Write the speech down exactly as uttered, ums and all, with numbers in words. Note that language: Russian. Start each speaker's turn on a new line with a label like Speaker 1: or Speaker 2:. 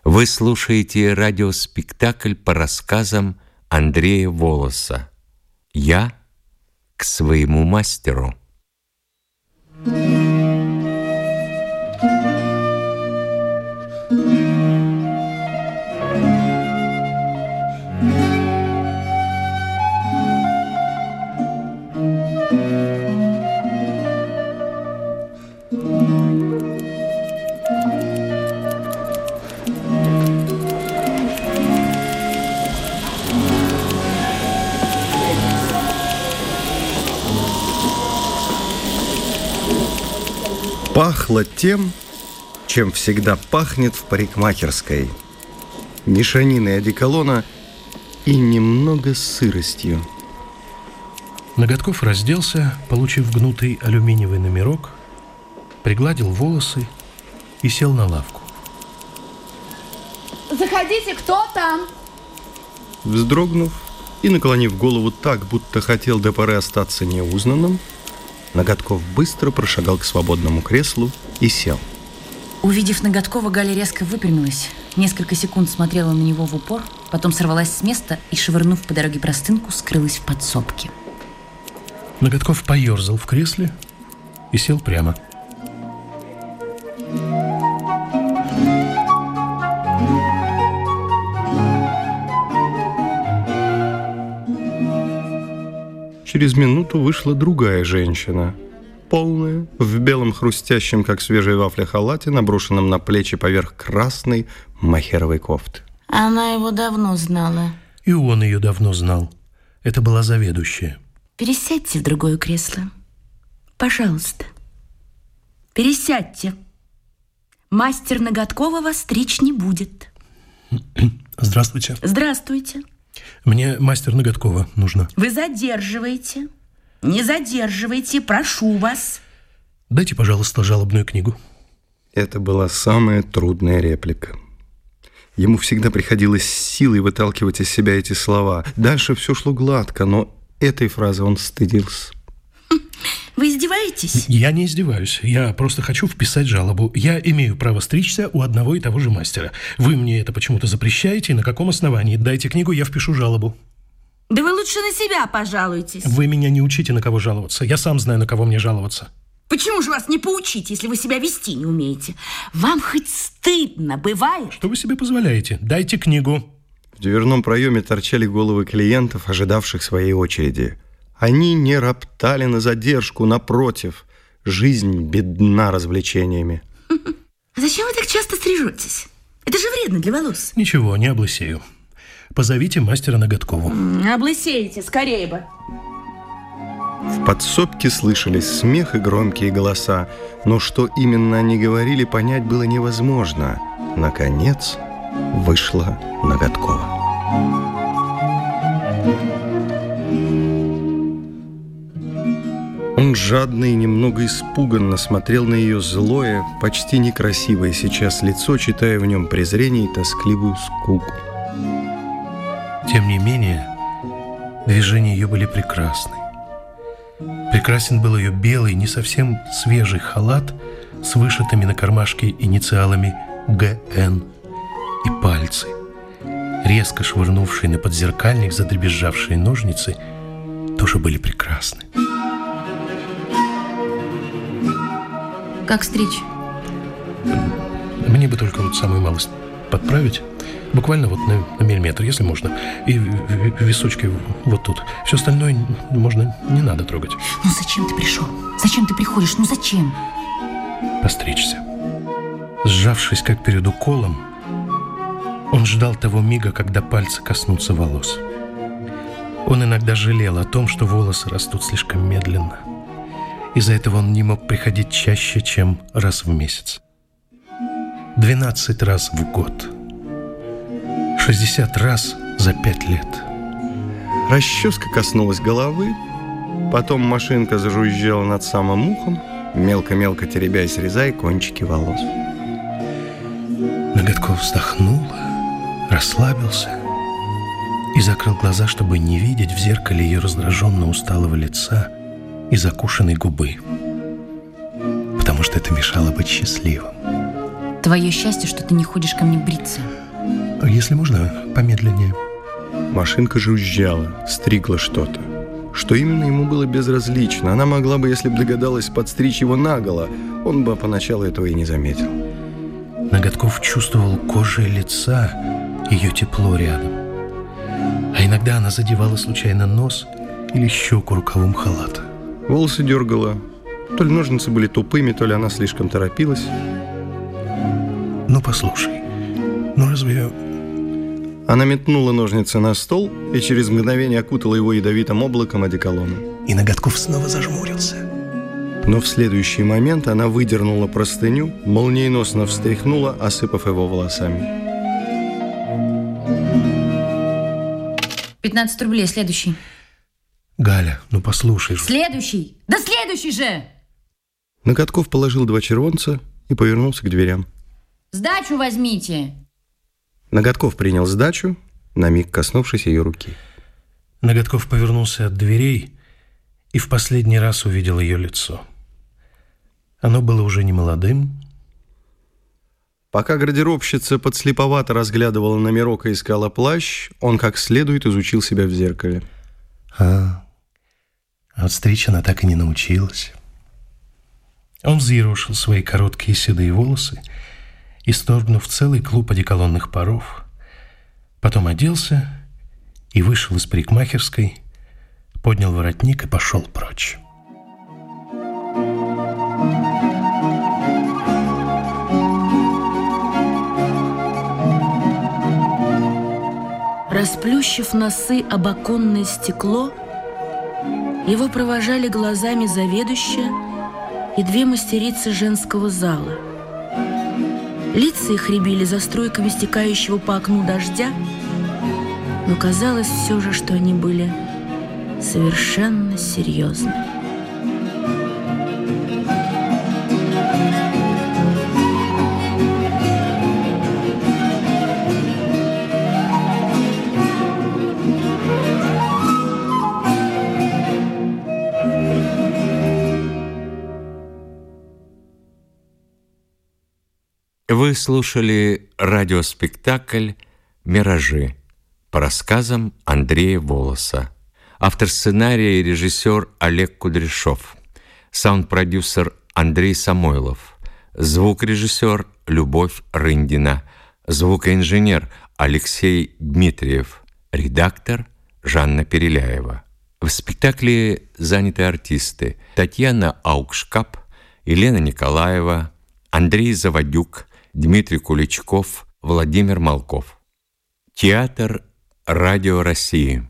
Speaker 1: Вы слушаете радиоспектакль по рассказам Андрея Волоса «Я к своему мастеру».
Speaker 2: Пахло тем, чем всегда пахнет в парикмахерской. Мешаниной одеколона и немного сыростью.
Speaker 3: Ноготков разделся, получив гнутый алюминиевый номерок, пригладил волосы и сел на лавку.
Speaker 4: Заходите, кто там?
Speaker 2: Вздрогнув и наклонив голову так, будто хотел до поры остаться неузнанным, Ноготков быстро прошагал к свободному креслу и сел.
Speaker 5: Увидев Ноготкова, Галя резко выпрямилась, несколько секунд смотрела на него в упор, потом сорвалась с места и, швырнув по дороге простынку, скрылась в подсобке.
Speaker 3: Ноготков поерзал в кресле и сел прямо.
Speaker 2: Через минуту вышла другая женщина, полная, в белом хрустящем, как свежая вафля, халате, наброшенном на плечи поверх красной махеровой кофты.
Speaker 5: Она его давно знала.
Speaker 3: И он ее давно знал. Это была заведующая.
Speaker 5: Пересядьте в другое кресло. Пожалуйста. Пересядьте. Мастер Ноготкова вас стричь не будет.
Speaker 3: Здравствуйте.
Speaker 5: Здравствуйте.
Speaker 3: Мне мастер Ноготкова нужно.
Speaker 5: Вы задерживаете. Не задерживайте, прошу вас.
Speaker 3: Дайте, пожалуйста, жалобную книгу.
Speaker 2: Это была самая трудная реплика. Ему всегда приходилось с силой выталкивать из себя эти слова. Дальше все шло гладко, но этой фразы он стыдился.
Speaker 5: Вы издеваетесь?
Speaker 3: Я не издеваюсь. Я просто хочу вписать жалобу. Я имею право стричься у одного и того же мастера. Вы мне это почему-то запрещаете. И на каком основании? Дайте книгу, я впишу жалобу.
Speaker 5: Да вы лучше на себя пожалуйтесь.
Speaker 3: Вы меня не учите, на кого жаловаться. Я сам знаю, на кого мне жаловаться.
Speaker 5: Почему же вас не поучить, если вы себя вести не умеете? Вам хоть стыдно бывает?
Speaker 3: Что вы себе позволяете? Дайте книгу.
Speaker 2: В дверном проеме торчали головы клиентов, ожидавших своей очереди. Они не роптали на задержку, напротив. Жизнь бедна развлечениями.
Speaker 5: А зачем вы так часто стрижетесь? Это же вредно для волос.
Speaker 3: Ничего, не облысею. Позовите мастера Ноготкову.
Speaker 5: Облысеете, скорее бы.
Speaker 2: В подсобке слышались смех и громкие голоса, но что именно они говорили, понять было невозможно. Наконец вышла Ноготкова. Он жадно и немного испуганно смотрел на ее злое, почти некрасивое сейчас лицо, читая в нем презрение и тоскливую скуку.
Speaker 3: Тем не менее, движения ее были прекрасны. Прекрасен был ее белый, не совсем свежий халат с вышитыми на кармашке инициалами Г Н и пальцы, резко швырнувшие на подзеркальник задребезжавшие ножницы, тоже были прекрасны.
Speaker 5: Как стричь?
Speaker 3: Мне бы только вот самую малость подправить. Буквально вот на, на миллиметр, если можно. И височки вот тут. Все остальное можно, не надо трогать.
Speaker 5: Ну зачем ты пришел? Зачем ты приходишь? Ну зачем?
Speaker 3: Постричься. Сжавшись, как перед уколом, он ждал того мига, когда пальцы коснутся волос. Он иногда жалел о том, что волосы растут слишком медленно. Из-за этого он не мог приходить чаще, чем раз в месяц. Двенадцать раз в год. Шестьдесят раз за пять лет.
Speaker 2: Расческа коснулась головы, потом машинка зажужжала над самым ухом, мелко-мелко теребя и срезая кончики волос.
Speaker 3: Ноготков вздохнул, расслабился и закрыл глаза, чтобы не видеть в зеркале ее раздраженно усталого лица и закушенной губы, потому что это мешало быть счастливым.
Speaker 5: Твое счастье, что ты не ходишь ко мне бриться.
Speaker 3: Если можно, помедленнее.
Speaker 2: Машинка жужжала, стригла что-то. Что именно, ему было безразлично. Она могла бы, если бы догадалась, подстричь его наголо. Он бы поначалу этого и не заметил.
Speaker 3: Ноготков чувствовал кожей лица ее тепло рядом. А иногда она задевала случайно нос или щеку рукавом халата.
Speaker 2: Волосы дергала. То ли ножницы были тупыми, то ли она слишком торопилась.
Speaker 3: Ну, послушай, ну разве...
Speaker 2: Она метнула ножницы на стол и через мгновение окутала его ядовитым облаком одеколона.
Speaker 3: И Ноготков снова зажмурился.
Speaker 2: Но в следующий момент она выдернула простыню, молниеносно встряхнула, осыпав его волосами.
Speaker 5: пятнадцать рублей, следующий.
Speaker 3: Галя, ну послушай же.
Speaker 5: Следующий! Да следующий же!
Speaker 2: Ноготков положил два червонца и повернулся к дверям.
Speaker 5: Сдачу возьмите!
Speaker 2: Ноготков принял сдачу, на миг коснувшись ее руки.
Speaker 3: Ноготков повернулся от дверей и в последний раз увидел ее лицо. Оно было уже не молодым.
Speaker 2: Пока гардеробщица подслеповато разглядывала номерок и искала плащ, он как следует изучил себя в зеркале.
Speaker 3: А, а стричь она так и не научилась. Он взъерошил свои короткие седые волосы, исторгнув целый клуб одеколонных паров, потом оделся и вышел из парикмахерской, поднял воротник и пошел прочь.
Speaker 4: Расплющив носы об оконное стекло, его провожали глазами заведующая и две мастерицы женского зала. Лица их рябили за струйками стекающего по окну дождя, но казалось все же, что они были совершенно серьезны.
Speaker 1: Вы слушали радиоспектакль «Миражи» по рассказам Андрея Волоса. Автор сценария и режиссер Олег Кудряшов. Саунд-продюсер Андрей Самойлов. Звукорежиссер Любовь Рындина. Звукоинженер Алексей Дмитриев. Редактор Жанна Переляева. В спектакле заняты артисты: Татьяна Аукшкап, Елена Николаева, Андрей Заводюк, Дмитрий Куличков, Владимир Малков. Театр Радио России.